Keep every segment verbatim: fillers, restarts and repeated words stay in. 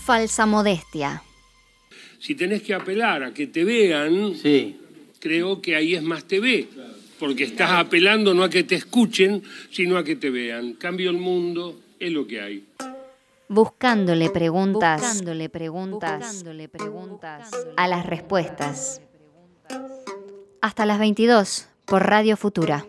Falsa modestia. Si tenés que apelar a que te vean, sí. creo que ahí es más T V, porque estás apelando no a que te escuchen, sino a que te vean. Cambio el mundo, es lo que hay. Buscándole preguntas, buscándole preguntas, buscándole preguntas a las respuestas. Hasta las veintidós por Radio Futura.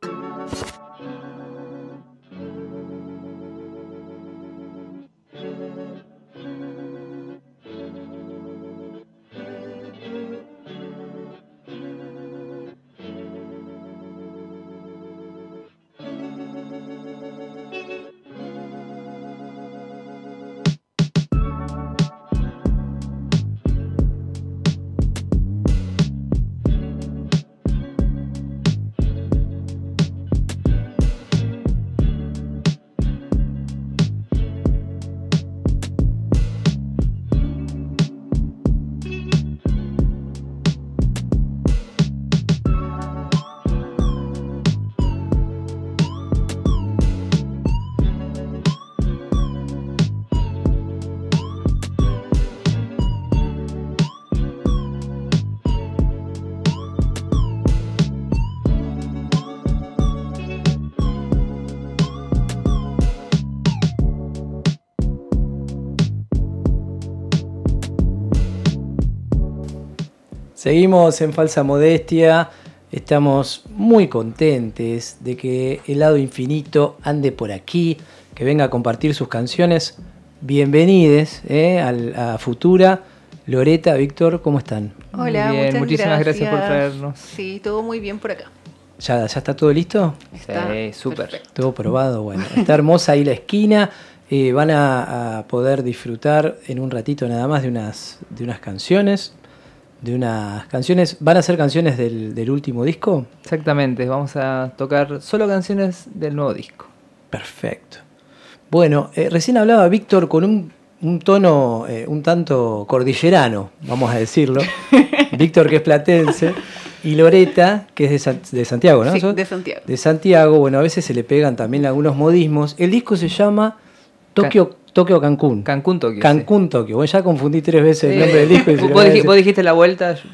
Seguimos en Falsa Modestia, estamos muy contentes de que el lado infinito ande por aquí, que venga a compartir sus canciones. Bienvenides eh, a, a Futura. Loreta, Víctor, ¿cómo están? Hola, muy bien, muchas muchísimas gracias. gracias por traernos. Sí, todo muy bien por acá. ¿Ya, ya está todo listo? Está sí, súper. perfecto. Todo probado, bueno. Está hermosa ahí la esquina. Eh, van a, a poder disfrutar en un ratito nada más de unas, de unas canciones. De unas canciones. ¿Van a ser canciones del, del último disco? Exactamente, vamos a tocar solo canciones del nuevo disco. Perfecto. Bueno, eh, recién hablaba Víctor con un, un tono eh, un tanto cordillerano, vamos a decirlo. Víctor, que es platense, y Loreta, que es de, San, de Santiago, ¿no? Sí, de Santiago. De Santiago, bueno, a veces se le pegan también algunos modismos. El disco se llama Tokio, Can- Tokio Cancún. Cancún Tokio. Cancún sí. Tokio. Bueno, ya confundí tres veces Sí. el nombre del disco. Y se vos, dijiste, vos dijiste la vuelta, yo,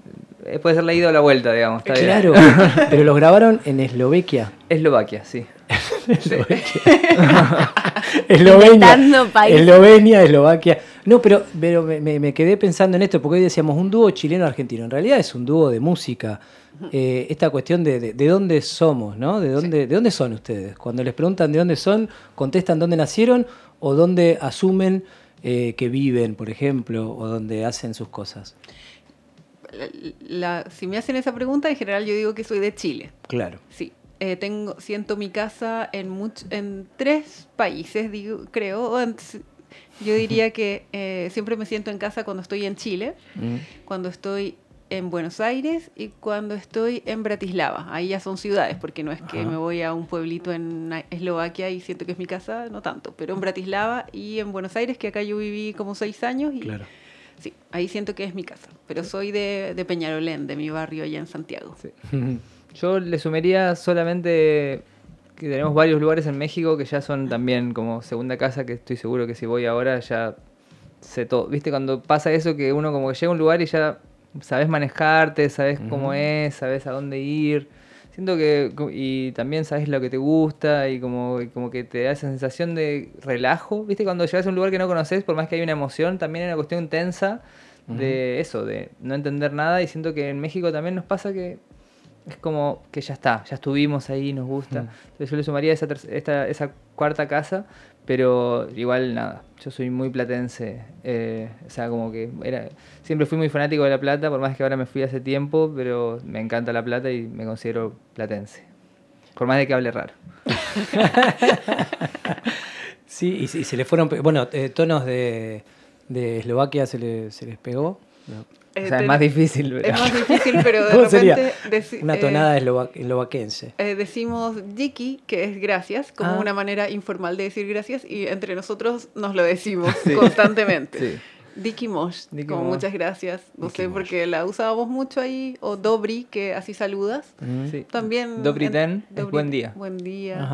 yo, puede ser la ida o la vuelta, digamos. Está claro, bien. pero los grabaron en Eslovaquia. Eslovaquia, sí. Eslovaquia. Eslovenia, Eslovenia, Eslovaquia. No, pero, pero me, me quedé pensando en esto, porque hoy decíamos un dúo chileno-argentino. En realidad es un dúo de música. Eh, esta cuestión de, de, de dónde somos, ¿no? ¿De dónde, sí. ¿De dónde son ustedes? Cuando les preguntan de dónde son, contestan dónde nacieron o dónde asumen eh, que viven, por ejemplo, o dónde hacen sus cosas. La, la, si me hacen esa pregunta, en general yo digo que soy de Chile. Claro. Sí. Eh, tengo, siento mi casa en, much, en tres países, digo, creo. Yo diría que eh, siempre me siento en casa cuando estoy en Chile, mm. cuando estoy en Buenos Aires y cuando estoy en Bratislava. Ahí ya son ciudades, porque no es que Ajá. me voy a un pueblito en Eslovaquia y siento que es mi casa, no tanto. Pero en Bratislava y en Buenos Aires, que acá yo viví como seis años. Y claro. Sí, ahí siento que es mi casa. Pero soy de, de Peñarolén, de mi barrio allá en Santiago. Sí. Yo le sumaría solamente que tenemos varios lugares en México que ya son también como segunda casa, que estoy seguro que si voy ahora ya sé todo. ¿Viste? Cuando pasa eso que uno como que llega a un lugar y ya sabes manejarte, sabes uh-huh. cómo es, sabes a dónde ir. Siento que, y también sabes lo que te gusta y como, como que te da esa sensación de relajo. ¿Viste? Cuando llegas a un lugar que no conoces, por más que hay una emoción, también hay una cuestión tensa uh-huh. de eso, de no entender nada. Y siento que en México también nos pasa que es como que ya está, ya estuvimos ahí, nos gusta. Uh-huh. Entonces yo le sumaría esa, terc- esta, esa cuarta casa, pero igual nada, yo soy muy platense, eh, o sea, como que era, siempre fui muy fanático de La Plata, por más que ahora me fui hace tiempo, pero me encanta La Plata y me considero platense, por más de que hable raro. Sí, y, y se le fueron, bueno, eh, tonos de, de Eslovaquia se, le, se les pegó. No. O sea, es más difícil. Pero... Es más difícil, pero de ¿Cómo repente... sería? Deci- Una tonada eh, eslova- eslovaquense. Eh, decimos Diki, que es gracias, como ah. una manera informal de decir gracias, y entre nosotros nos lo decimos sí. constantemente. Sí. Diki Mosh, Diki como Mosh. Muchas gracias. No Diki sé, Mosh. Porque la usábamos mucho ahí. O Dobri, que así saludas. Mm. Sí. También... Dobri Den Dobri, es buen día. Buen día. Ajá.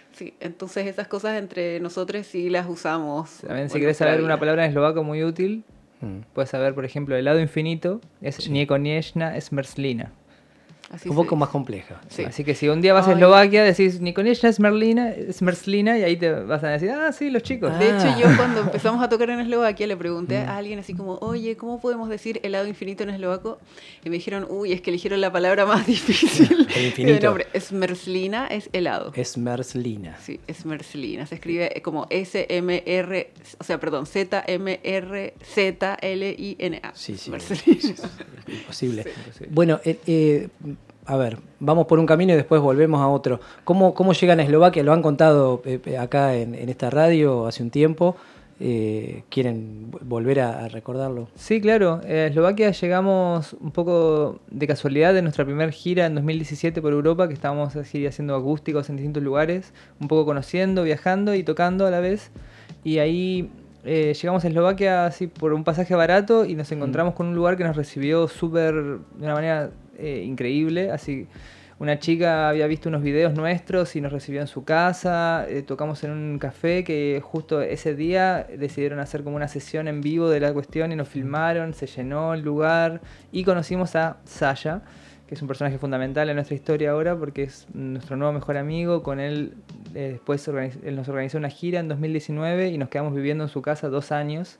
Sí, entonces esas cosas entre nosotros sí las usamos. También si bueno, querés saber vida. una palabra en eslovaco muy útil, Mm. puedes saber, por ejemplo, helado infinito es Sí. Niekonieczna Smerslina. Así Un se poco dice. más compleja. Sí. Así que si un día vas a Ay. Eslovaquia, decís Niekonieczna Smerlina, Smerslina y ahí te vas a decir, ah, sí, los chicos. Ah. De hecho, yo cuando empezamos a tocar en Eslovaquia le pregunté Mm. a alguien así como, oye, ¿cómo podemos decir helado infinito en eslovaco? Y me dijeron, uy, es que eligieron la palabra más difícil. El infinito. De nombre. Smerslina es helado. Smerslina. Sí, Smerslina. Se escribe como S M R, o sea, perdón, Z M R Z L I N A. Sí, sí. Smerslina. Imposible. Sí. Bueno, eh, eh, a ver, vamos por un camino y después volvemos a otro. ¿Cómo, cómo llegan a Eslovaquia? Lo han contado eh, acá en, en esta radio hace un tiempo. Eh, ¿Quieren volver a, a recordarlo? Sí, claro. A Eslovaquia llegamos un poco de casualidad de nuestra primera gira en dos mil diecisiete por Europa, que estábamos así haciendo acústicos en distintos lugares, un poco conociendo, viajando y tocando a la vez. Y ahí eh, llegamos a Eslovaquia así por un pasaje barato y nos encontramos con un lugar que nos recibió súper, de una manera eh, increíble. Así, una chica había visto unos videos nuestros y nos recibió en su casa. Eh, tocamos en un café que justo ese día decidieron hacer como una sesión en vivo de la cuestión y nos filmaron, se llenó el lugar y conocimos a Sasha, que es un personaje fundamental en nuestra historia ahora porque es nuestro nuevo mejor amigo. Con él eh, después organiz- él nos organizó una gira en dos mil diecinueve y nos quedamos viviendo en su casa dos años.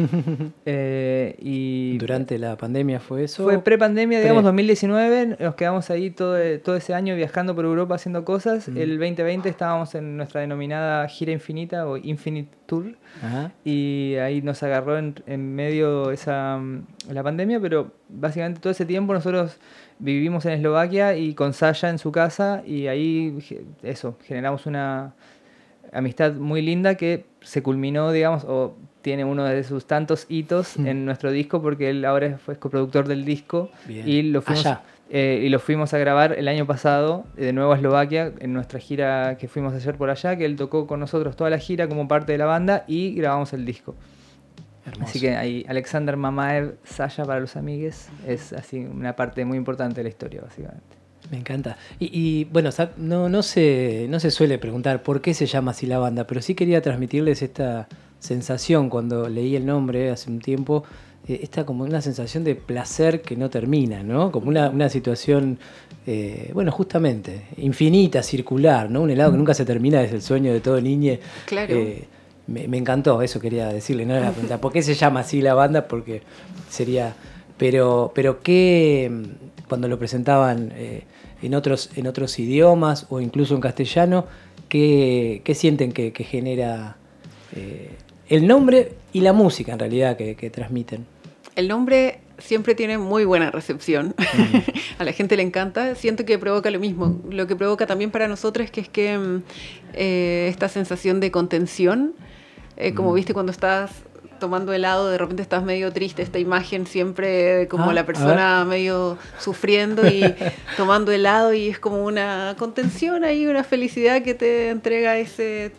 eh, y ¿Durante la pandemia fue eso? Fue pre-pandemia, Pre. digamos, dos mil diecinueve. Nos quedamos ahí todo, todo ese año viajando por Europa haciendo cosas. Mm. El veinte veinte estábamos en nuestra denominada gira infinita o Infinite Tour. Ajá. Y ahí nos agarró en, en medio esa mm, la pandemia, pero básicamente todo ese tiempo nosotros vivimos en Eslovaquia y con Sasha en su casa y ahí ge- eso, generamos una amistad muy linda que se culminó, digamos, o tiene uno de sus tantos hitos Mm. en nuestro disco porque él ahora fue coproductor del disco. Bien. y lo fuimos Allá. eh, y lo fuimos a grabar el año pasado eh, de nuevo a Eslovaquia en nuestra gira que fuimos ayer por allá, que él tocó con nosotros toda la gira como parte de la banda y grabamos el disco. Hermoso. Así que ahí Alexander Mamaev, Sasha para los amigues, es así una parte muy importante de la historia, básicamente. Me encanta. Y, y, bueno, sa- no, no, se, no se suele preguntar por qué se llama así la banda, pero sí quería transmitirles esta sensación cuando leí el nombre hace un tiempo, eh, esta como una sensación de placer que no termina, ¿no? Como una, una situación, eh, bueno, justamente, infinita, circular, ¿no? Un helado que nunca se termina, es el sueño de todo niño. Claro. Eh, me, me encantó, eso quería decirle, no era la pregunta, ¿por qué se llama así la banda? Porque sería... Pero, pero qué, cuando lo presentaban eh, en otros, en otros idiomas o incluso en castellano, ¿qué, qué sienten que, que genera eh, el nombre y la música en realidad que, que transmiten? El nombre siempre tiene muy buena recepción. Mm. A la gente le encanta. Siento que provoca lo mismo. Lo que provoca también para nosotros es que es que eh, esta sensación de contención, eh, como mm. viste cuando estás tomando helado, de repente estás medio triste, esta imagen siempre como ah, la persona medio sufriendo y tomando helado, y es como una contención ahí, una felicidad que te entrega ese,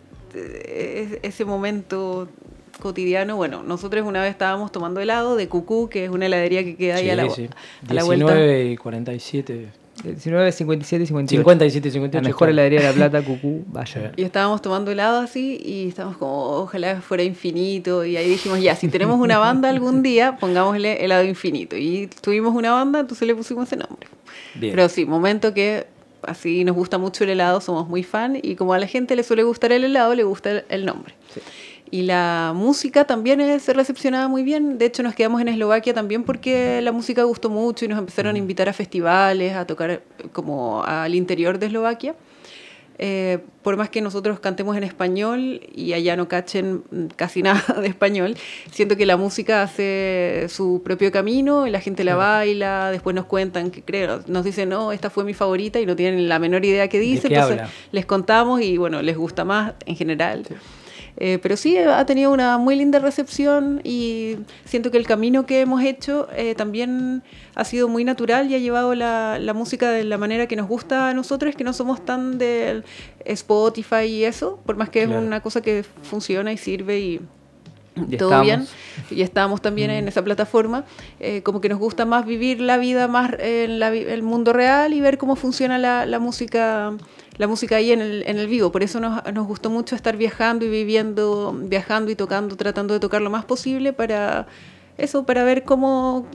ese momento cotidiano. Bueno, nosotros una vez estábamos tomando helado de Cucú, que es una heladería que queda ahí sí, a la, sí. a la vuelta. diecinueve y cuarenta y siete. diecinueve, cincuenta y siete y cincuenta y ocho. cincuenta y siete y cincuenta y ocho. La mejor heladería de La Plata, Cucú, vaya. Y estábamos tomando helado así y estábamos como, ojalá fuera infinito. Y ahí dijimos, ya, si tenemos una banda algún día, pongámosle helado infinito. Y tuvimos una banda, entonces le pusimos ese nombre. Bien. Pero sí, momento que así nos gusta mucho el helado, somos muy fan. Y como a la gente le suele gustar el helado, le gusta el, el nombre. Sí. Y la música también es recepcionada muy bien. De hecho, nos quedamos en Eslovaquia también porque la música gustó mucho y nos empezaron a invitar a festivales, a tocar como al interior de Eslovaquia. Eh, por más que nosotros cantemos en español y allá no cachen casi nada de español, siento que la música hace su propio camino y la gente la baila, después nos cuentan, que creo, nos dicen, no, esta fue mi favorita y no tienen la menor idea qué dice, ¿De qué entonces habla? Les contamos y bueno, les gusta más en general. Sí. Eh, pero sí, ha tenido una muy linda recepción y siento que el camino que hemos hecho eh, también ha sido muy natural y ha llevado la, la música de la manera que nos gusta a nosotros, que no somos tan de Spotify y eso, por más que claro. es una cosa que funciona y sirve y, y todo estamos. bien, y estamos también mm. en esa plataforma, eh, como que nos gusta más vivir la vida más en la, el mundo real y ver cómo funciona la, la música la música ahí en el, en el vivo. Por eso nos, nos gustó mucho estar viajando y viviendo, viajando y tocando, tratando de tocar lo más posible para eso, para ver cómo,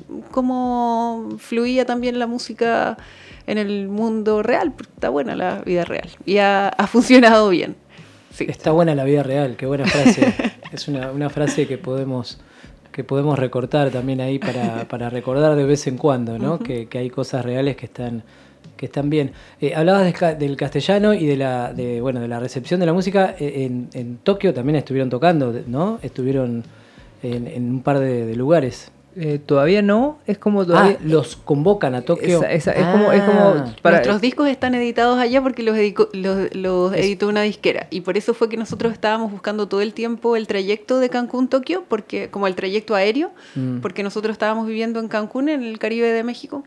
cómo fluía también la música en el mundo real. Porque está buena la vida real y ha, ha funcionado bien. Sí. Está buena la vida real, qué buena frase. Es una, una frase que podemos, que podemos recortar también ahí para, para recordar de vez en cuando, ¿no? Uh-huh. que, que hay cosas reales que están, que están bien. Eh, hablabas de, del castellano y de la, de, bueno, de la recepción de la música. En, en Tokio también estuvieron tocando, ¿no? Estuvieron en, en un par de, de lugares. Eh, todavía no, es como todavía... Ah, los convocan a Tokio. Esa, esa, ah. es como, es como para... Nuestros discos están editados allá porque los, edico, los, los editó una disquera, y por eso fue que nosotros estábamos buscando todo el tiempo el trayecto de Cancún-Tokio, porque como el trayecto aéreo, mm. porque nosotros estábamos viviendo en Cancún, en el Caribe de México,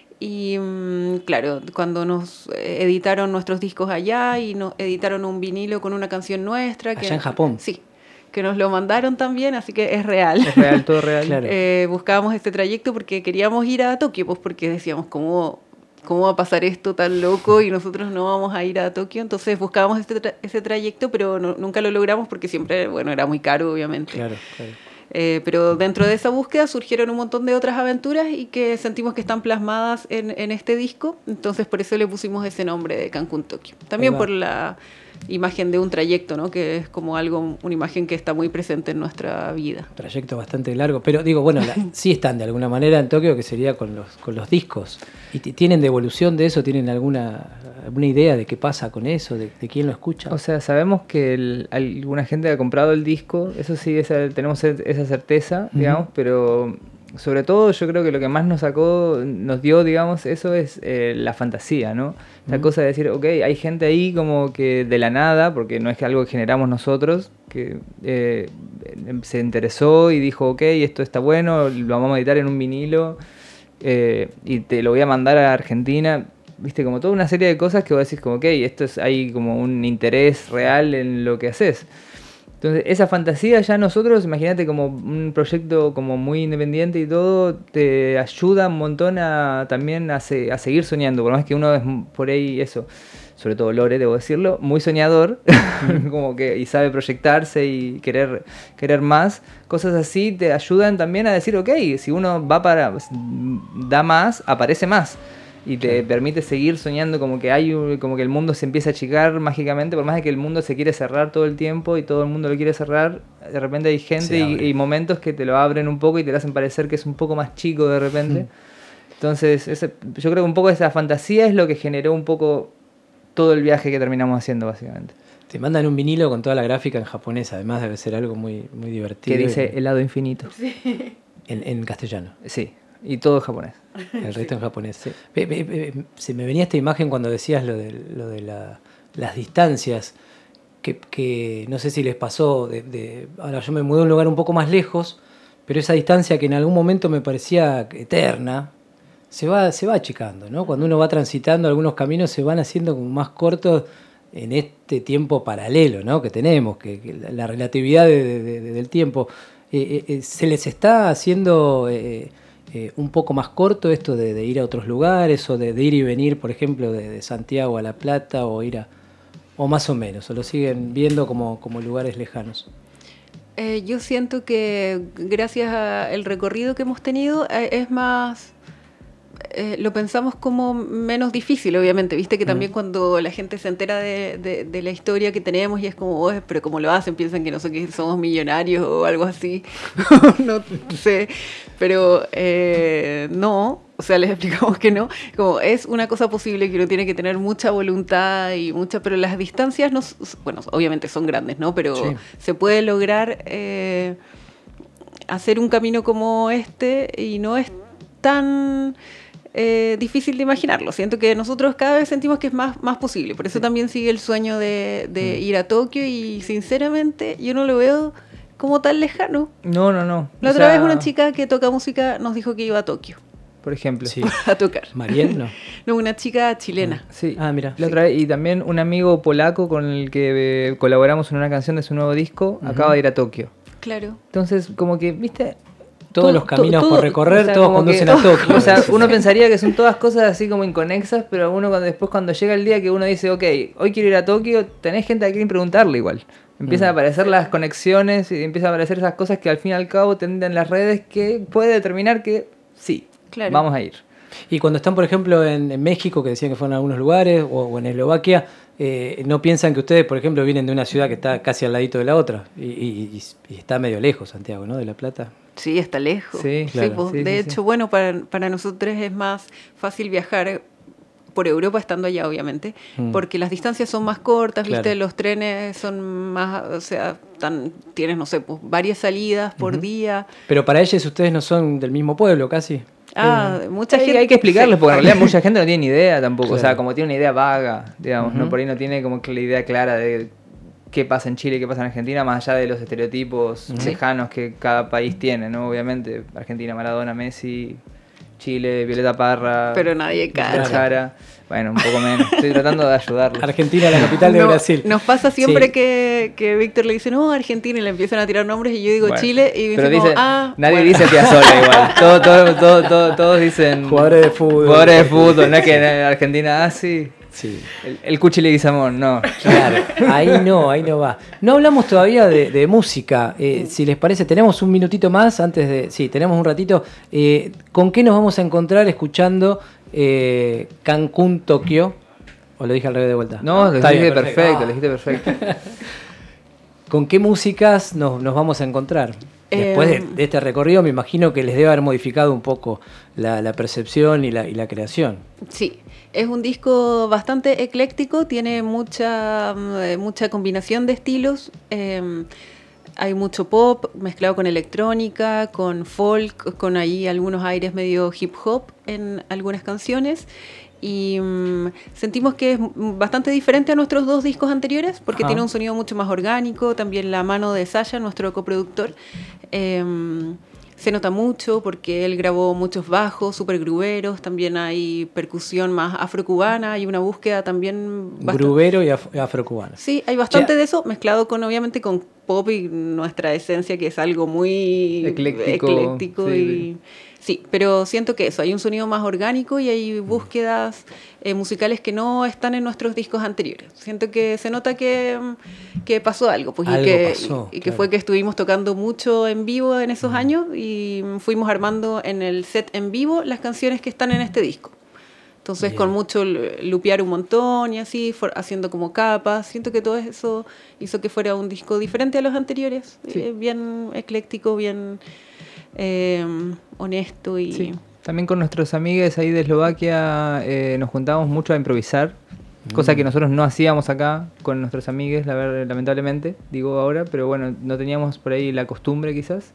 y mmm, claro, cuando nos editaron nuestros discos allá y nos editaron un vinilo con una canción nuestra. Allá que, en Japón. Sí. Que nos lo mandaron también, así que es real. Es real, todo real. Claro. Eh, buscábamos este trayecto porque queríamos ir a Tokio, pues porque decíamos, ¿cómo, cómo va a pasar esto tan loco y nosotros no vamos a ir a Tokio? Entonces buscábamos este tra- ese trayecto, pero no, nunca lo logramos porque siempre, bueno, era muy caro, obviamente. Claro, claro. Eh, pero dentro de esa búsqueda surgieron un montón de otras aventuras y que sentimos que están plasmadas en, en este disco, entonces por eso le pusimos ese nombre de Cancún-Tokio. También por la imagen de un trayecto, ¿no? Que es como algo, una imagen que está muy presente en nuestra vida. Trayecto bastante largo, pero digo, bueno, la, sí están de alguna manera en Tokio, que sería con los con los discos. ¿Y t- tienen devolución de eso? ¿Tienen alguna alguna idea de qué pasa con eso? ¿De, de quién lo escucha? O sea, sabemos que el, alguna gente ha comprado el disco, eso sí, esa, tenemos esa certeza, digamos, uh-huh. pero... Sobre todo yo creo que lo que más nos sacó, nos dio, digamos, eso es eh, la fantasía, ¿no? La uh-huh. cosa de decir, ok, hay gente ahí como que de la nada, porque no es que algo que generamos nosotros, que eh, se interesó y dijo, ok, esto está bueno, lo vamos a editar en un vinilo eh, y te lo voy a mandar a Argentina. Viste, como toda una serie de cosas que vos decís como, ok, esto es, hay como un interés real en lo que haces. Entonces, esa fantasía ya nosotros, imagínate como un proyecto como muy independiente y todo, te ayuda un montón a también a, se, a seguir soñando, por más que uno es por ahí eso, sobre todo Lore, debo decirlo, muy soñador, como que y sabe proyectarse y querer, querer más, cosas así te ayudan también a decir, ok, si uno va para, da más, aparece más. Y te claro. permite seguir soñando como que hay como que el mundo se empieza a achicar mágicamente, por más de que el mundo se quiere cerrar todo el tiempo y todo el mundo lo quiere cerrar, de repente hay gente y, y momentos que te lo abren un poco y te lo hacen parecer que es un poco más chico de repente. Mm. Entonces, ese, yo creo que un poco esa fantasía es lo que generó un poco todo el viaje que terminamos haciendo, básicamente. Te mandan un vinilo con toda la gráfica en japonés, además debe ser algo muy, muy divertido. Que dice y... helado infinito. Sí. En, en castellano. Sí. Y todo japonés. El resto sí. en japonés. Sí. Be, be, be, se me venía esta imagen cuando decías lo de, lo de la, las distancias, que, que no sé si les pasó, de, de, ahora yo me mudé a un lugar un poco más lejos, pero esa distancia que en algún momento me parecía eterna, se va, se va achicando, ¿no? Cuando uno va transitando algunos caminos se van haciendo como más cortos en este tiempo paralelo, ¿no? que tenemos, que, que la, la relatividad de, de, de, del tiempo. Eh, eh, se les está haciendo... Eh, Eh, un poco más corto esto de, de ir a otros lugares o de, de ir y venir, por ejemplo, de, de Santiago a La Plata o ir a, o más o menos, o lo siguen viendo como, como lugares lejanos? Eh, yo siento que gracias al recorrido que hemos tenido eh, es más... Eh, lo pensamos como menos difícil, obviamente, viste que también mm. cuando la gente se entera de, de, de la historia que tenemos y es como, oh, pero como lo hacen, piensan que no sé, que somos millonarios o algo así, no sé, pero eh, no, o sea, les explicamos que no, como es una cosa posible que uno tiene que tener mucha voluntad y mucha, pero las distancias, no, bueno, obviamente son grandes, ¿no? Pero sí. se puede lograr eh, hacer un camino como este y no es tan... Eh, difícil de imaginarlo. Siento que nosotros cada vez sentimos que es más, más posible. Por eso sí. también sigue el sueño de, de mm. ir a Tokio y sinceramente yo no lo veo como tan lejano. No, no, no. La o otra sea... vez una chica que toca música nos dijo que iba a Tokio. Por ejemplo. Sí. A tocar. ¿Mariel? No. No, una chica chilena. Sí. Ah, mira. La otra vez, y también un amigo polaco con el que eh, colaboramos en una canción de su nuevo disco, uh-huh. acaba de ir a Tokio. Claro. Entonces, como que, viste... todos los caminos todo, por recorrer, o sea, todos conducen que, a Tokio. O sea, uno pensaría que son todas cosas así como inconexas, pero uno cuando, después cuando llega el día que uno dice, ok, hoy quiero ir a Tokio, tenés gente a quien preguntarle igual. Empiezan mm. a aparecer las conexiones y empiezan a aparecer esas cosas que al fin y al cabo tenden las redes que puede determinar que sí, claro. vamos a ir. Y cuando están, por ejemplo, en, en México, que decían que fueron a algunos lugares, o, o en Eslovaquia, eh, ¿no piensan que ustedes, por ejemplo, vienen de una ciudad que está casi al ladito de la otra? Y, y, y está medio lejos, Santiago, ¿no? De La Plata. Sí, está lejos. Sí, claro. sí, pues, sí, de sí, hecho, sí. bueno, para, para nosotros es más fácil viajar por Europa estando allá, obviamente, mm. porque las distancias son más cortas, claro. ¿viste? Los trenes son más, o sea, tan, tienes, no sé, pues, varias salidas por uh-huh. día. Pero para ellos ustedes no son del mismo pueblo, casi. Ah, eh, mucha hay, gente... Hay que explicarles, porque en realidad mucha gente no tiene ni idea tampoco, claro. o sea, como tiene una idea vaga, digamos, uh-huh. ¿no? Por ahí no tiene como que la idea clara de qué pasa en Chile y qué pasa en Argentina, más allá de los estereotipos uh-huh. lejanos que cada país tiene, ¿no? Obviamente, Argentina, Maradona, Messi, Chile, Violeta Parra... Pero nadie cacha. Jara. Bueno, un poco menos. Estoy tratando de ayudarlos. Argentina, la capital de no, Brasil. Nos pasa siempre sí. que, que Víctor le dice, no, Argentina, y le empiezan a tirar nombres, y yo digo bueno, Chile, y pero dice, dice, como, ah... Nadie bueno. dice Piazzolla igual. Todo, todo, todo, todo, todos dicen... Jugadores de fútbol. Jugadores de fútbol. No es que en Argentina, ah, sí... Sí. El, el Cuchi Leguizamón, no. Claro, ahí no, ahí no va. No hablamos todavía de, de música. Eh, si les parece, tenemos un minutito más antes de... Sí, tenemos un ratito. Eh, ¿Con qué nos vamos a encontrar escuchando eh, Cancún, Tokio? ¿O lo dije al revés de vuelta? No, lo dijiste perfecto, perfecto, lo dijiste perfecto. ¿Con qué músicas nos, nos vamos a encontrar? Después de, de este recorrido me imagino que les debe haber modificado un poco la, la percepción y la, y la creación. Sí, es un disco bastante ecléctico, tiene mucha, mucha combinación de estilos. Eh, hay mucho pop mezclado con electrónica, con folk, con ahí algunos aires medio hip hop en algunas canciones. Y um, sentimos que es bastante diferente a nuestros dos discos anteriores porque Ajá. tiene un sonido mucho más orgánico. También la mano de Sasha, nuestro coproductor, eh, se nota mucho porque él grabó muchos bajos súper gruberos. También hay percusión más afrocubana, hay una búsqueda también bastante... grubero y af- afrocubano. Sí, hay bastante yeah. de eso mezclado con, obviamente, con pop y nuestra esencia, que es algo muy ecléctico, ecléctico sí, y... sí. Sí, pero siento que eso, hay un sonido más orgánico y hay búsquedas eh, musicales que no están en nuestros discos anteriores. Siento que se nota que, que pasó algo, pues, algo y, que, pasó, y, y claro. que fue que estuvimos tocando mucho en vivo en esos uh-huh. años y fuimos armando en el set en vivo las canciones que están en este disco. Entonces Bien. Con mucho lupear un montón y así, for, haciendo como capas. Siento que todo eso hizo que fuera un disco diferente a los anteriores, sí. eh, bien ecléctico, bien... Eh, honesto y... Sí. También con nuestros amigos ahí de Eslovaquia eh, nos juntábamos mucho a improvisar, mm. cosa que nosotros no hacíamos acá con nuestros amigos, la verdad, lamentablemente, digo ahora, pero bueno, no teníamos por ahí la costumbre quizás,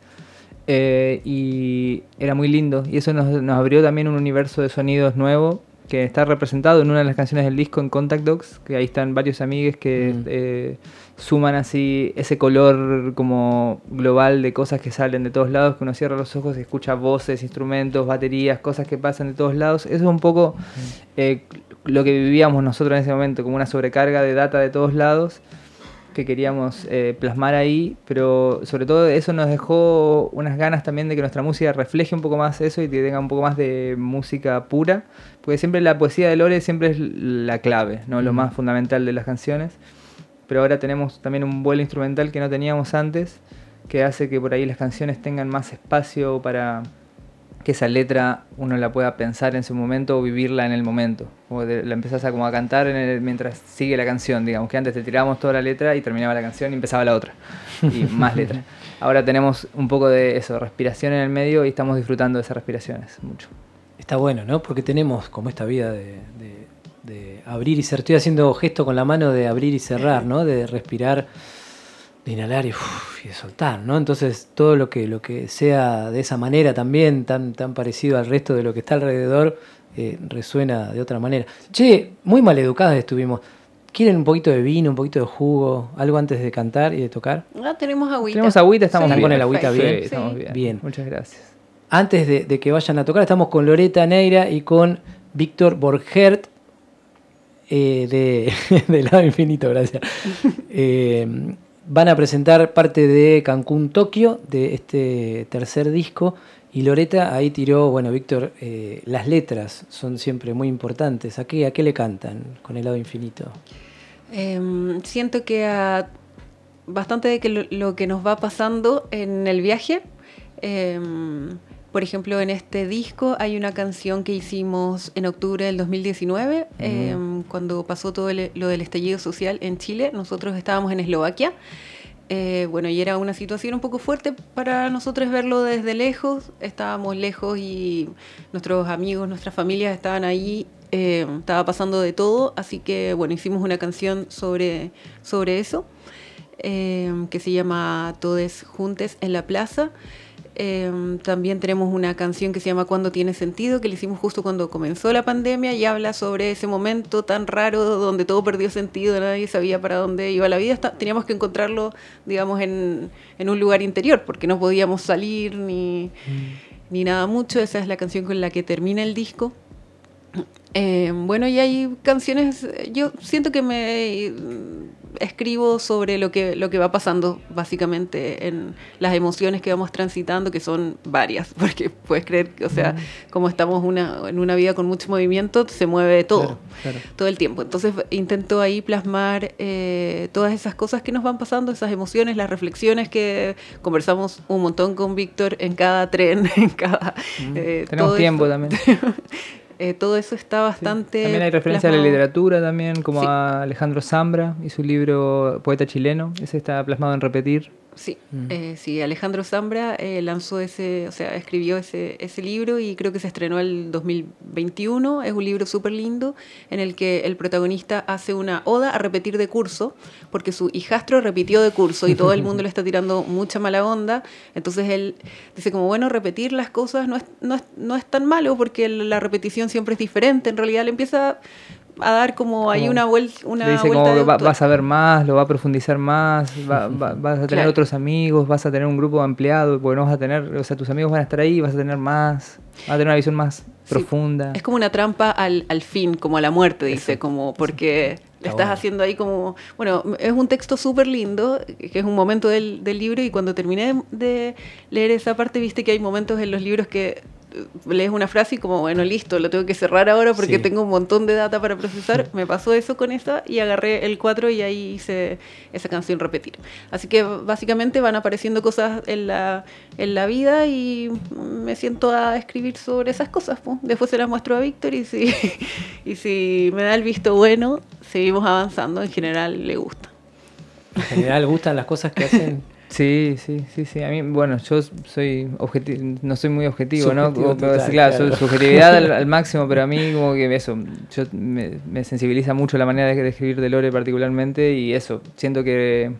eh, y era muy lindo, y eso nos, nos abrió también un universo de sonidos nuevo, que está representado en una de las canciones del disco, en Contact Dogs, que ahí están varios amigos que mm. eh, suman así ese color como global de cosas que salen de todos lados, que uno cierra los ojos y escucha voces, instrumentos, baterías, cosas que pasan de todos lados. Eso es un poco eh, lo que vivíamos nosotros en ese momento, como una sobrecarga de data de todos lados que queríamos eh, plasmar ahí, pero sobre todo eso nos dejó unas ganas también de que nuestra música refleje un poco más eso y que tenga un poco más de música pura, porque siempre la poesía de Lore siempre es la clave, ¿no? Lo más fundamental de las canciones, pero ahora tenemos también un vuelo instrumental que no teníamos antes, que hace que por ahí las canciones tengan más espacio para que esa letra uno la pueda pensar en su momento o vivirla en el momento. O de, la empezás a, como a cantar en el, mientras sigue la canción, digamos que antes te tirábamos toda la letra y terminaba la canción y empezaba la otra. Y más letra. Ahora tenemos un poco de eso, respiración en el medio y estamos disfrutando de esas respiraciones mucho. Está bueno, ¿no? Porque tenemos como esta vida de, de, de abrir y cerrar. Estoy haciendo gesto con la mano de abrir y cerrar, ¿no? De respirar, de inhalar y, uf, y de soltar, ¿no? Entonces todo lo que lo que sea de esa manera también, tan, tan parecido al resto de lo que está alrededor, eh, resuena de otra manera. Che, muy mal educadas estuvimos. ¿Quieren un poquito de vino, un poquito de jugo, algo antes de cantar y de tocar? Ah, tenemos agüita. Tenemos agüita, estamos sí, bien. Con el agüita bien. Sí, estamos bien. bien. Muchas gracias. Antes de, de que vayan a tocar, estamos con Loreta Neira y con Víctor Borgert, eh, de, de Lado Infinito, gracias. eh, van a presentar parte de Cancún, Tokio, de este tercer disco. Y Loretta ahí tiró, bueno, Víctor, eh, las letras son siempre muy importantes. ¿A qué, a qué le cantan con Helado Infinito? Eh, siento que a bastante de que lo, lo que nos va pasando en el viaje. Eh, por ejemplo, en este disco hay una canción que hicimos en octubre del dos mil diecinueve, uh-huh. eh, cuando pasó todo el, lo del estallido social en Chile. Nosotros estábamos en Eslovaquia. Eh, bueno, y era una situación un poco fuerte para nosotros verlo desde lejos. Estábamos lejos y nuestros amigos, nuestras familias estaban ahí. Eh, estaba pasando de todo, así que bueno, hicimos una canción sobre, sobre eso, eh, que se llama Todes Juntes en la Plaza. Eh, también tenemos una canción que se llama Cuando Tiene Sentido, que la hicimos justo cuando comenzó la pandemia y habla sobre ese momento tan raro donde todo perdió sentido, nadie sabía para dónde iba la vida. Está, teníamos que encontrarlo, digamos, en, en un lugar interior, porque no podíamos salir ni, mm. ni nada mucho. Esa es la canción con la que termina el disco. Eh, bueno, y hay canciones, yo siento que me escribo sobre lo que, lo que va pasando básicamente en las emociones que vamos transitando, que son varias, porque puedes creer que, o sea, mm. como estamos una, en una vida con mucho movimiento, se mueve todo, claro, claro. todo el tiempo. Entonces intento ahí plasmar eh, todas esas cosas que nos van pasando, esas emociones, las reflexiones que conversamos un montón con Víctor en cada tren, en cada... Mm. Eh, Tenemos tiempo esto. También. Eh, todo eso está bastante... Sí. También hay referencia plasmado. A la literatura también, como sí. a Alejandro Zambra y su libro Poeta Chileno. Ese está plasmado en Repetir. Sí, mm. eh, sí, Alejandro Zambra eh, lanzó ese, o sea, escribió ese, ese libro y creo que se estrenó el dos mil veintiuno. Es un libro súper lindo en el que el protagonista hace una oda a repetir de curso, porque su hijastro repitió de curso y todo el mundo le está tirando mucha mala onda. Entonces él dice como, bueno, repetir las cosas no es, no es, no es tan malo porque la repetición siempre es diferente. En realidad le empieza a dar como ahí una vuelta una le dice vuelta como de va, vas a ver más, lo va a profundizar más, va, va, vas a tener claro. otros amigos, vas a tener un grupo ampliado, porque no vas a tener, o sea, tus amigos van a estar ahí, vas a tener más, vas a tener una visión más sí. profunda. Es como una trampa al, al fin, como a la muerte, dice, Eso. como porque sí. le estás bueno. haciendo ahí como, bueno, es un texto súper lindo, que es un momento del, del libro, y cuando terminé de leer esa parte, viste que hay momentos en los libros que lees una frase y como, bueno, listo, lo tengo que cerrar ahora porque sí. tengo un montón de data para procesar. Me pasó eso con esta y agarré el cuatro y ahí hice esa canción Repetir. Así que básicamente van apareciendo cosas en la, en la vida y me siento a escribir sobre esas cosas, pues. Después se las muestro a Víctor y si, y si me da el visto bueno, seguimos avanzando. En general le gusta. En general gustan las cosas que hacen. Sí, sí, sí, sí. A mí, bueno, yo soy objetivo, no soy muy objetivo, subjetivo, ¿no? Total, claro, claro. Soy subjetividad al, al máximo, pero a mí como que eso, yo me, me sensibiliza mucho la manera de escribir de Lore particularmente y eso, siento que,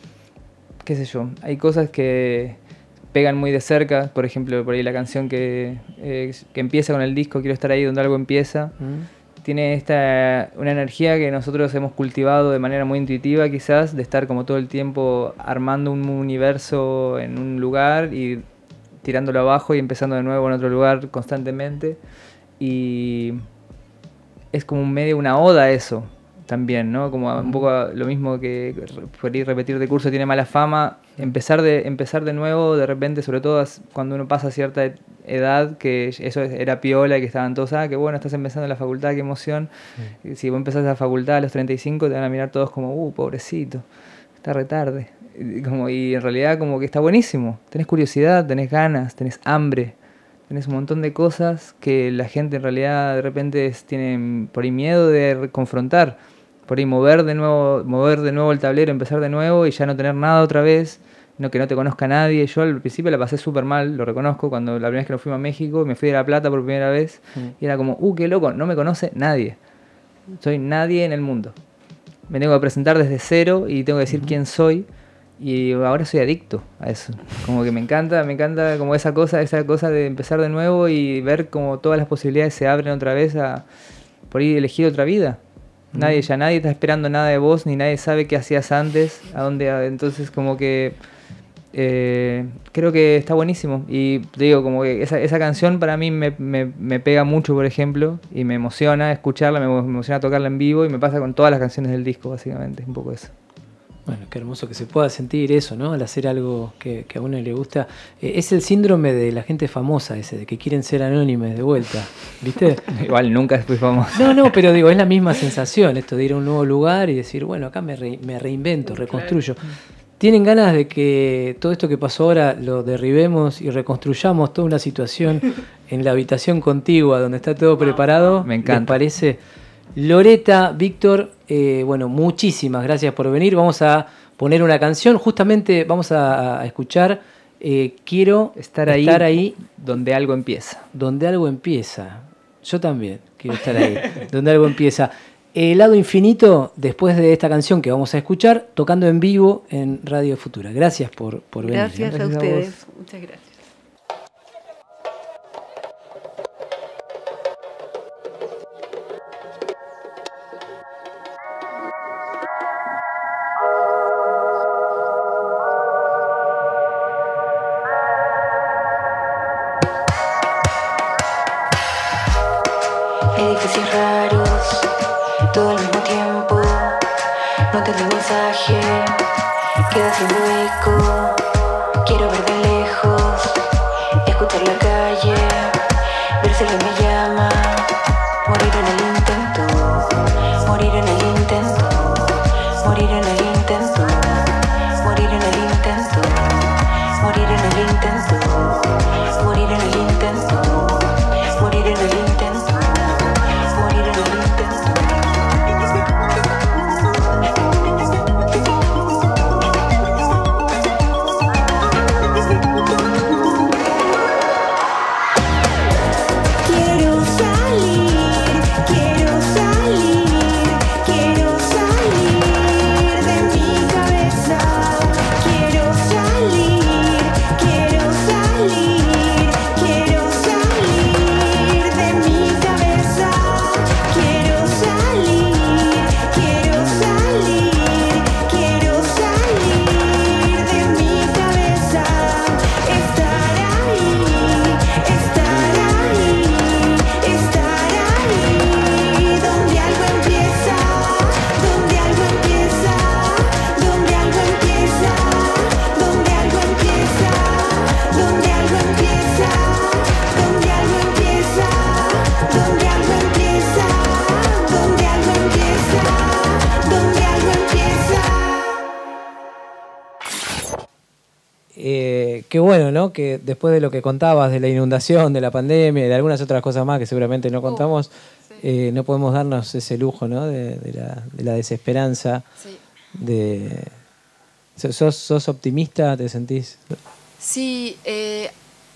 qué sé yo, hay cosas que pegan muy de cerca, por ejemplo, por ahí la canción que, eh, que empieza con el disco, Quiero estar ahí donde algo empieza. Mm. Tiene esta, una energía que nosotros hemos cultivado de manera muy intuitiva quizás, de estar como todo el tiempo armando un universo en un lugar y tirándolo abajo y empezando de nuevo en otro lugar constantemente. Y es como un medio, una oda a eso también, ¿no? Como un poco lo mismo que por ir repetir de curso tiene mala fama. Empezar de, empezar de nuevo, de repente, sobre todo cuando uno pasa cierta edad, que eso era piola y que estaban todos, ah, qué bueno, estás empezando la facultad, qué emoción. Sí. Si vos empezás la facultad a los treinta y cinco, te van a mirar todos como, uh, pobrecito, está re tarde. Y, como, y en realidad como que está buenísimo. Tenés curiosidad, tenés ganas, tenés hambre, tenés un montón de cosas que la gente en realidad de repente es, tiene por ahí miedo de confrontar. Por ahí mover de nuevo, mover de nuevo el tablero, empezar de nuevo y ya no tener nada otra vez, no que no te conozca nadie. Yo al principio la pasé súper mal, lo reconozco, cuando la primera vez que nos fuimos a México, me fui de La Plata por primera vez, mm. y era como, uh, qué loco, no me conoce nadie. Soy nadie en el mundo. Me tengo que presentar desde cero y tengo que decir mm. quién soy, y ahora soy adicto a eso. Como que me encanta, me encanta como esa cosa, esa cosa de empezar de nuevo y ver como todas las posibilidades se abren otra vez a por ahí elegir otra vida. Nadie, ya nadie está esperando nada de vos, ni nadie sabe qué hacías antes, a dónde, entonces como que eh, creo que está buenísimo. Y te digo, como que esa, esa canción para mí me, me, me pega mucho, por ejemplo, y me emociona escucharla, me emociona tocarla en vivo, y me pasa con todas las canciones del disco, básicamente, es un poco eso. Bueno, qué hermoso que se pueda sentir eso, ¿no? Al hacer algo que, que a uno le gusta. Eh, es el síndrome de la gente famosa ese, de que quieren ser anónimes de vuelta, ¿viste? Igual nunca fui famoso. No, no, pero digo, es la misma sensación, esto de ir a un nuevo lugar y decir, bueno, acá me, re, me reinvento, reconstruyo. ¿Tienen ganas de que todo esto que pasó ahora lo derribemos y reconstruyamos toda una situación en la habitación contigua donde está todo preparado? Me encanta. ¿Les parece? Loreta, Víctor, eh, bueno, muchísimas gracias por venir. Vamos a poner una canción. Justamente vamos a, a escuchar eh, Quiero estar ahí, estar ahí donde algo empieza. Donde algo empieza. Yo también quiero estar ahí. Donde algo empieza. El lado infinito, después de esta canción que vamos a escuchar, tocando en vivo en Radio Futura. Gracias por, por venir. Gracias, ¿eh? a ustedes. A Muchas gracias. Edificios raros, todo al mismo tiempo, no te doy mensaje, queda haciendo eco, quiero ver de lejos, escuchar la calle, ver si alguien me llama, morir en el intento, morir en el intento, morir en el intento, morir en el intento, morir en el intento, morir en el intento, morir en el intento. Qué bueno, ¿no? Que después de lo que contabas de la inundación, de la pandemia y de algunas otras cosas más que seguramente no contamos, uh, sí. eh, no podemos darnos ese lujo, ¿no? De, de, la, de la desesperanza. Sí. De, ¿sos, ¿Sos optimista? ¿Te sentís? Sí, eh,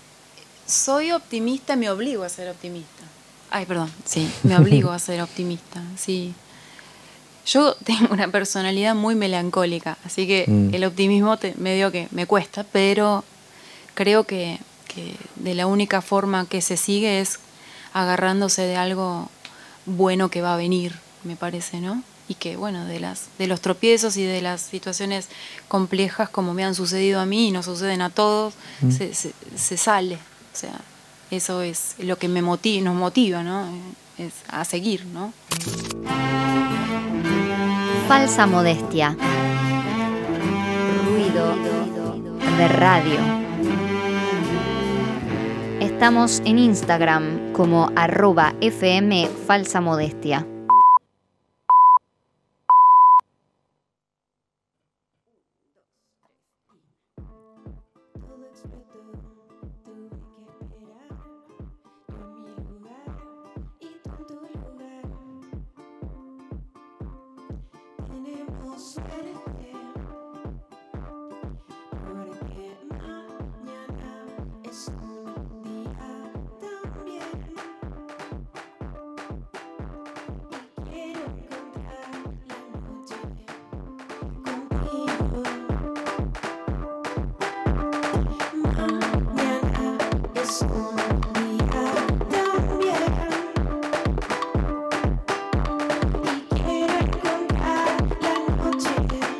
soy optimista, me obligo a ser optimista. Ay, perdón, sí, me obligo a ser optimista, sí. Yo tengo una personalidad muy melancólica, así que mm. el optimismo te, medio que me cuesta, pero creo que, que de la única forma que se sigue es agarrándose de algo bueno que va a venir, me parece, ¿no? Y que, bueno, de, las, de los tropiezos y de las situaciones complejas como me han sucedido a mí y nos suceden a todos, mm. se, se, se sale. O sea, eso es lo que me motiva, nos motiva, ¿no? Es a seguir, ¿no? Falsa modestia. Ruido de radio. Estamos en Instagram como arroba fm falsa modestia. Quiero encontrar la noche.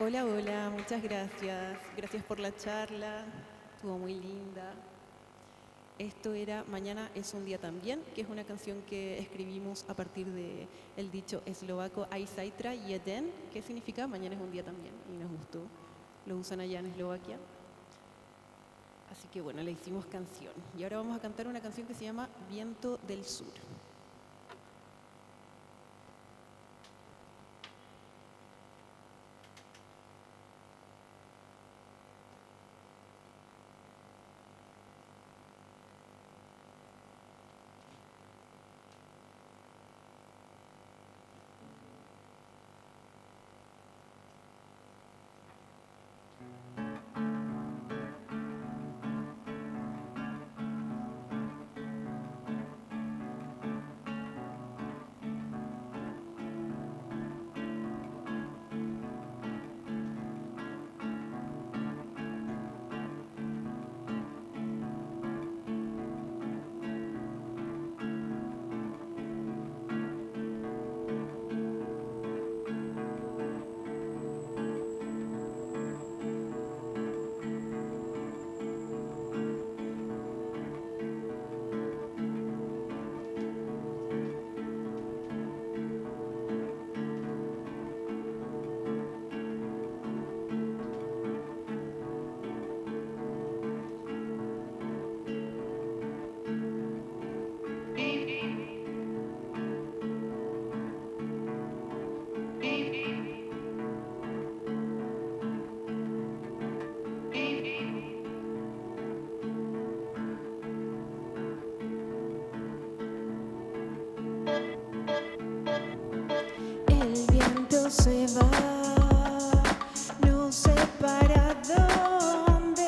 Hola, hola, muchas gracias. Gracias por la charla, estuvo muy linda. Esto era Mañana es un día también, que es una canción que escribimos a partir del dicho eslovaco Aj zajtra je den, que significa mañana es un día también, y nos gustó. Lo usan allá en Eslovaquia. Así que bueno, le hicimos canción. Y ahora vamos a cantar una canción que se llama Viento del Sur. Se va, no sé para dónde,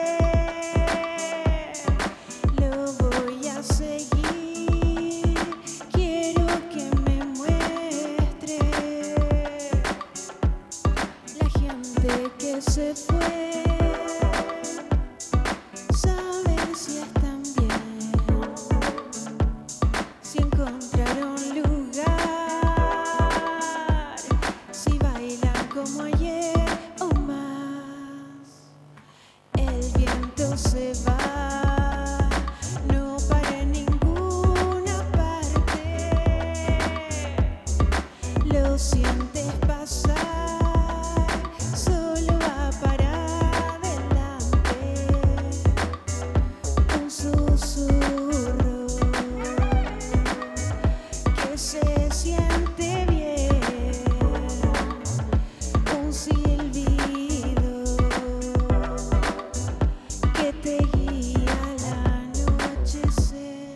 lo voy a seguir, quiero que me muestre la gente que se fue, saber si están bien, si encontraron lugar. Como ayer o más, el viento se va, no para en ninguna parte, lo sientes pasar, solo va para adelante, un susurro que se siente bien. Silbido que te guía al anochecer.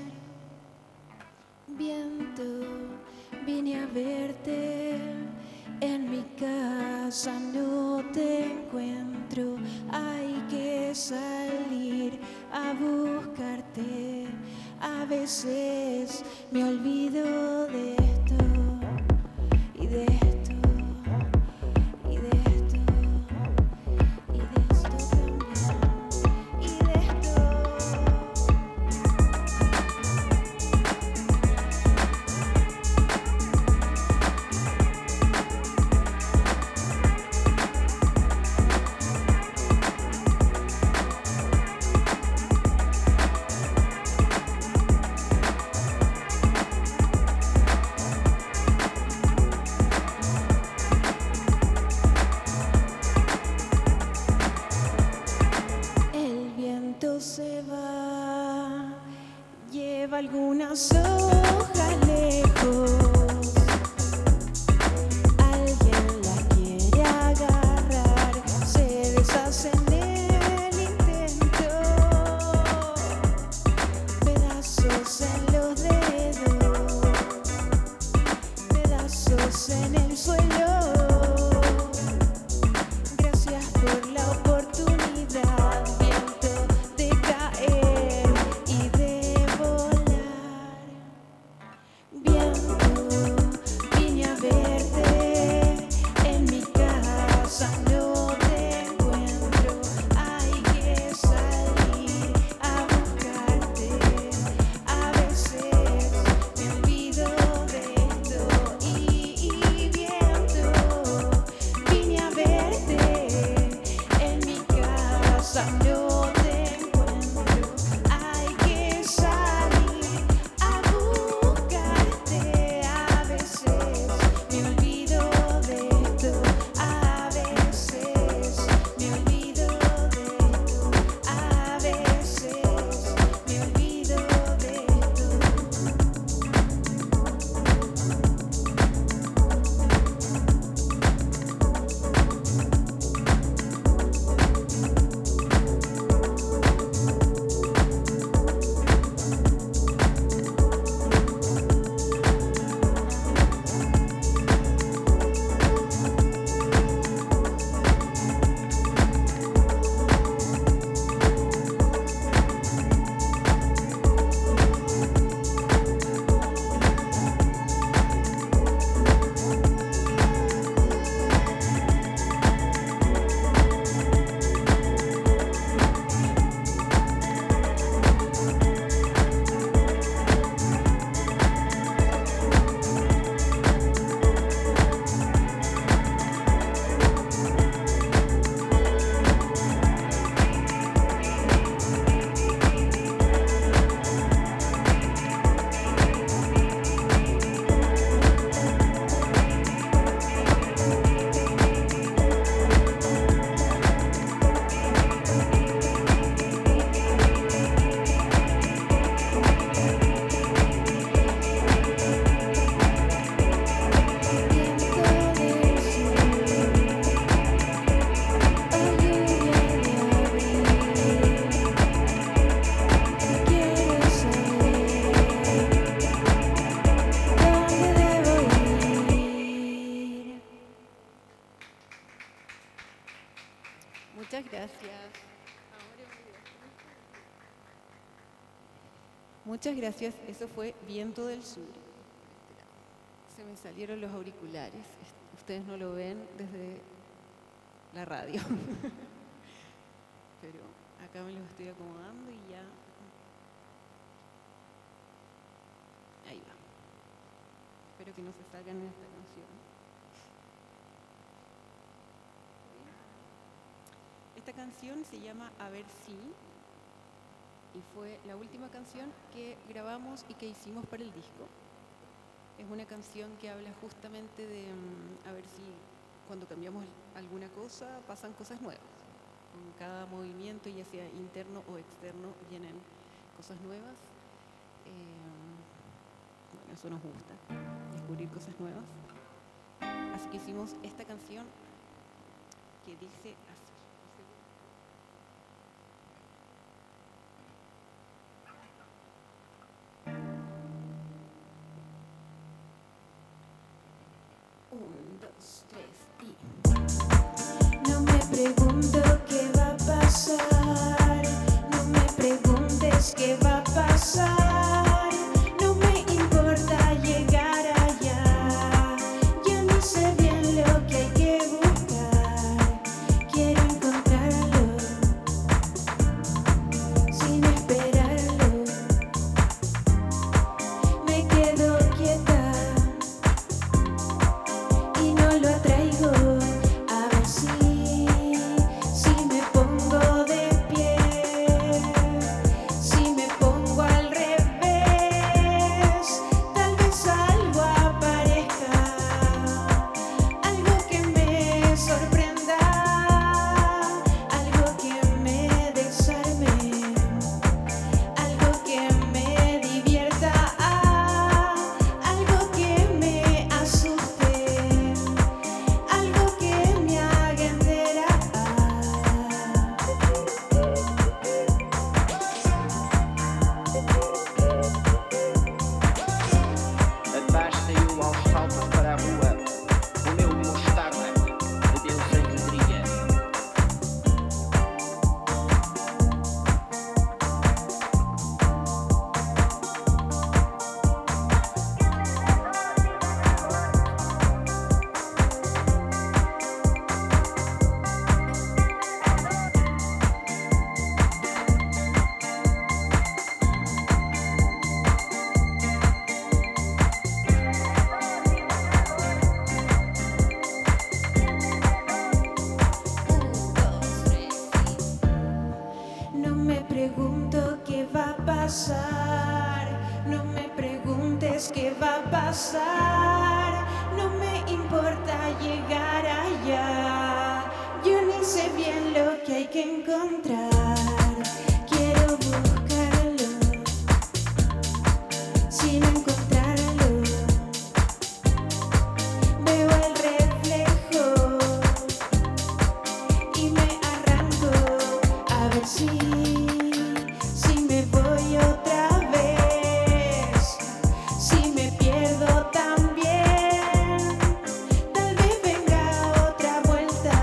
Viento, vine a verte, en mi casa no te encuentro, hay que salir a buscarte, a veces me olvido de esto y de esto. Muchas gracias. Eso fue Viento del Sur. Se me salieron los auriculares. Ustedes no lo ven desde la radio. Pero acá me los estoy acomodando y ya. Ahí va. Espero que no se salgan en esta canción. Esta canción se llama A ver si, y fue la última canción que grabamos y que hicimos para el disco. Es una canción que habla justamente de um, a ver si cuando cambiamos alguna cosa pasan cosas nuevas. Con cada movimiento, ya sea interno o externo, vienen cosas nuevas. Eh, bueno, eso nos gusta, descubrir cosas nuevas. Así que hicimos esta canción que dice así. Un, dos, tres y... No me pregunto qué va a pasar, no me preguntes qué va a pasar, no me importa llegar allá, yo no sé bien lo que hay que buscar, quiero encontrarlo sin esperarlo, me quedo quieta y no lo atraigo, a ver si, si me pongo de pie, si me pongo al revés, tal vez algo aparezca, algo que me sorprenda, algo que me desarme, algo que me divierta, algo que me asuste, algo que me haga entera. Basta-eu aos saltos para a rua, o meu mostarda de Deus alegria. No me pregunto qué va a pasar, no me preguntes qué va a pasar, no me importa llegar allá, yo ni sé bien lo que hay que encontrar, quiero buscarlo sin encontrarlo, veo el reflejo y me arranco, a ver si, si me voy otra vez, si me pierdo también, tal vez venga otra vuelta,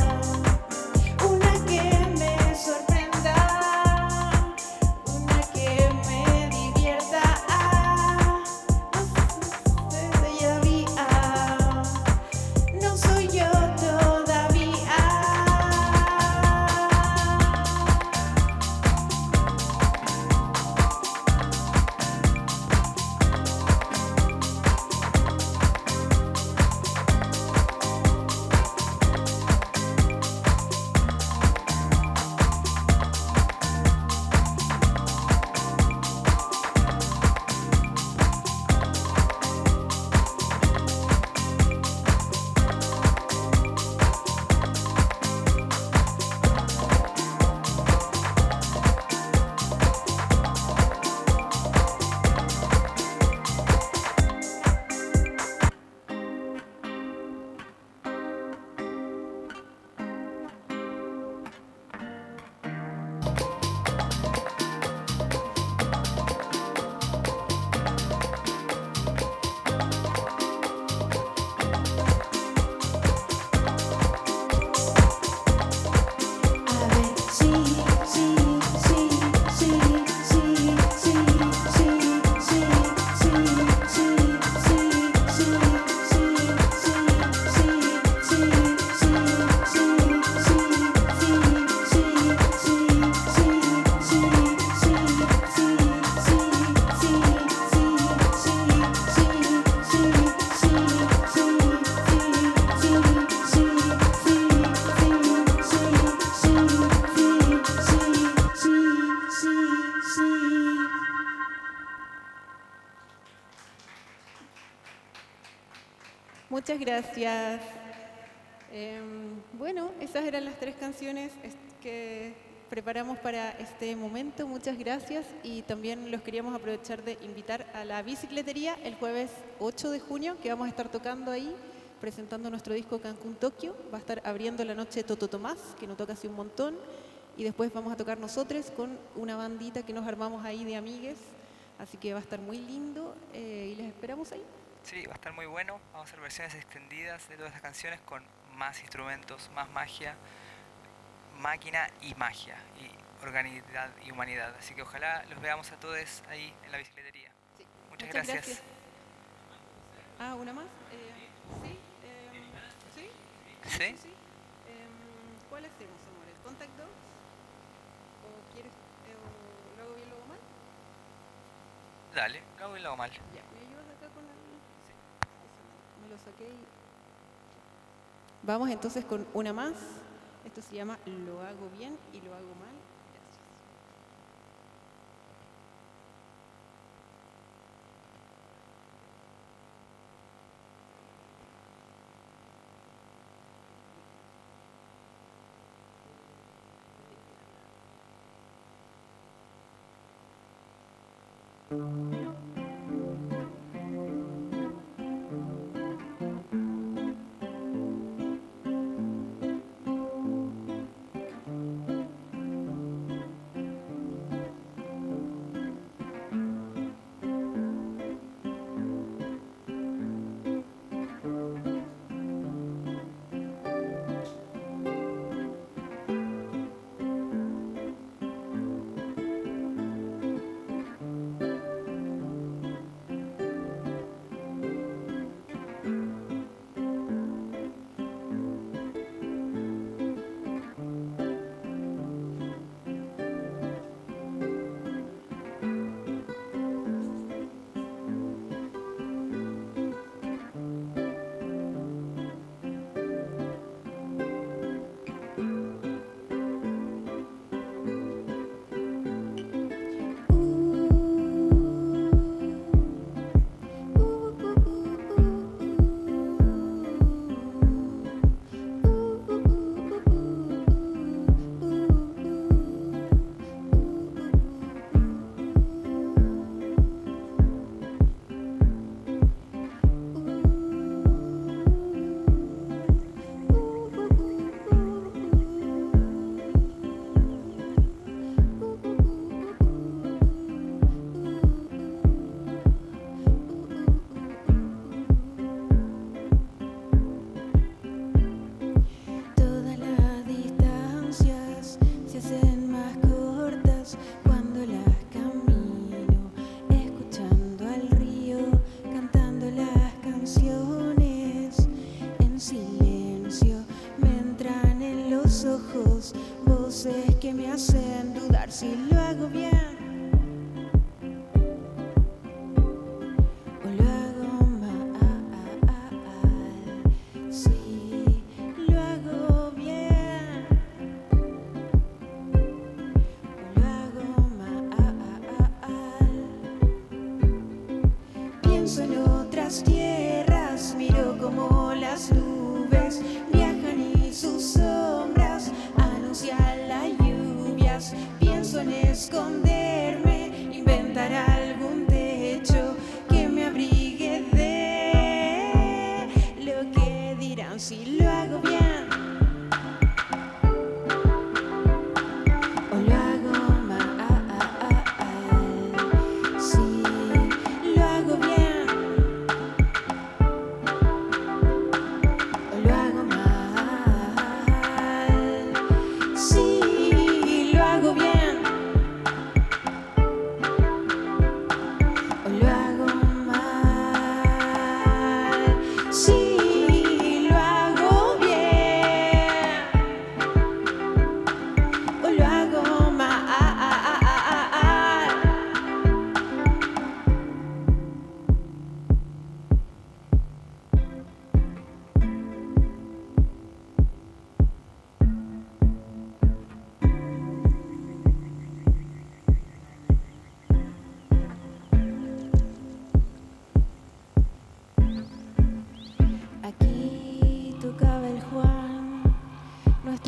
una que me sorprenda, una que me divierta, Muchas gracias. Eh, bueno, esas eran las tres canciones que preparamos para este momento. Muchas gracias y también los queríamos aprovechar de invitar a la bicicletería el jueves ocho de junio, que vamos a estar tocando ahí, presentando nuestro disco Cancún Tokio. Va a estar abriendo la noche Toto Tomás, que nos toca así un montón, y después vamos a tocar nosotros con una bandita que nos armamos ahí de amigues, así que va a estar muy lindo eh, y les esperamos ahí. Sí, va a estar muy bueno. Vamos a hacer versiones extendidas de todas las canciones con más instrumentos, más magia, máquina y magia, y organidad y humanidad. Así que ojalá los veamos a todos ahí en la bicicletería. Sí. Muchas, Muchas gracias. gracias. Ah, ¿una más? Eh, sí, eh, sí. ¿Sí? sí, sí. Eh, ¿Cuál hacemos, amores? ¿Contact Dogs? ¿O quieres, eh, o lo hago bien, lo hago mal? Dale, lo hago bien, lo hago mal. Ya, ¿me ayudas acá con la...? Sí. Me lo saqué y... Vamos entonces con una más. Esto se llama Lo hago bien y lo hago mal. Gracias.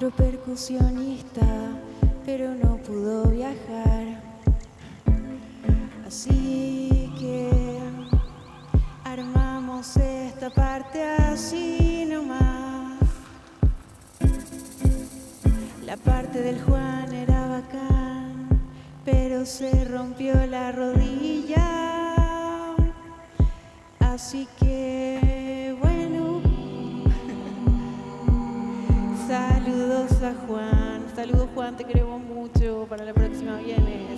otro percusionista, pero no pudo viajar. Así que armamos esta parte así nomás. La parte del Juan era bacán, pero se rompió la rodilla. Así que bueno, saludos a Juan. Saludos Juan, te queremos mucho. Para la próxima vienes.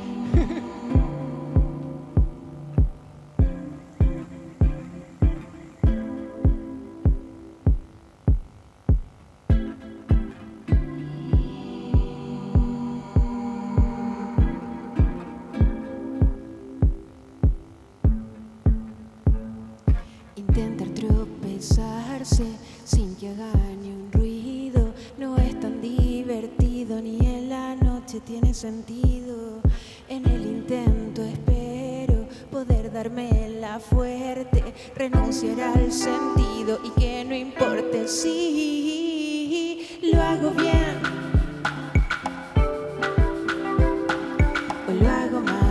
Intentar tropezarse sin que haga ni un ruido no es tan divertido, ni en la noche tiene sentido. En el intento espero poder darme la fuerte, renunciar al sentido y que no importe si lo hago bien o lo hago mal.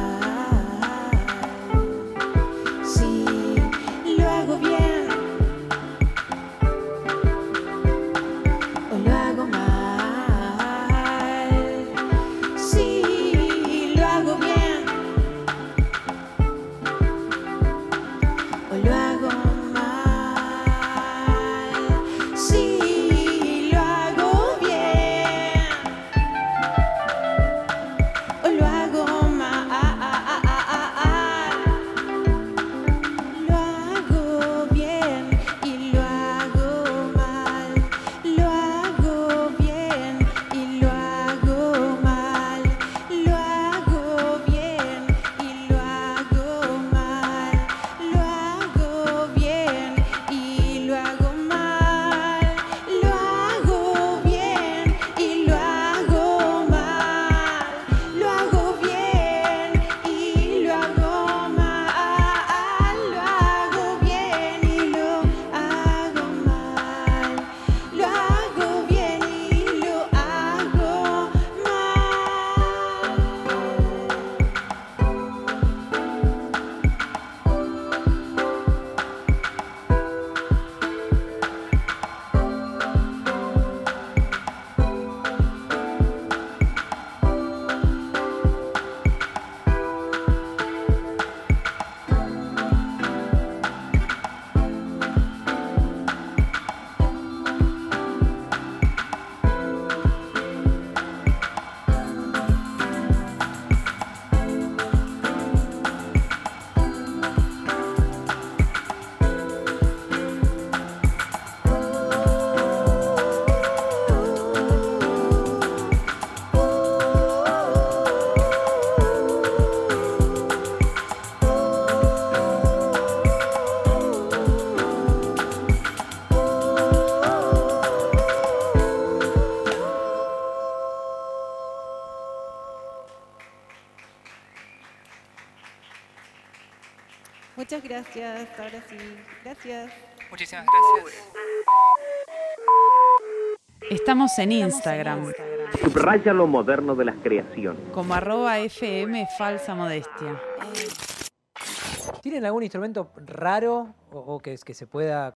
Muchas gracias, ahora sí, gracias. Muchísimas gracias. Estamos en Instagram. Subraya lo moderno de las creaciones. Como arroba fm falsa modestia. ¿Tienen algún instrumento raro o, o que, que se pueda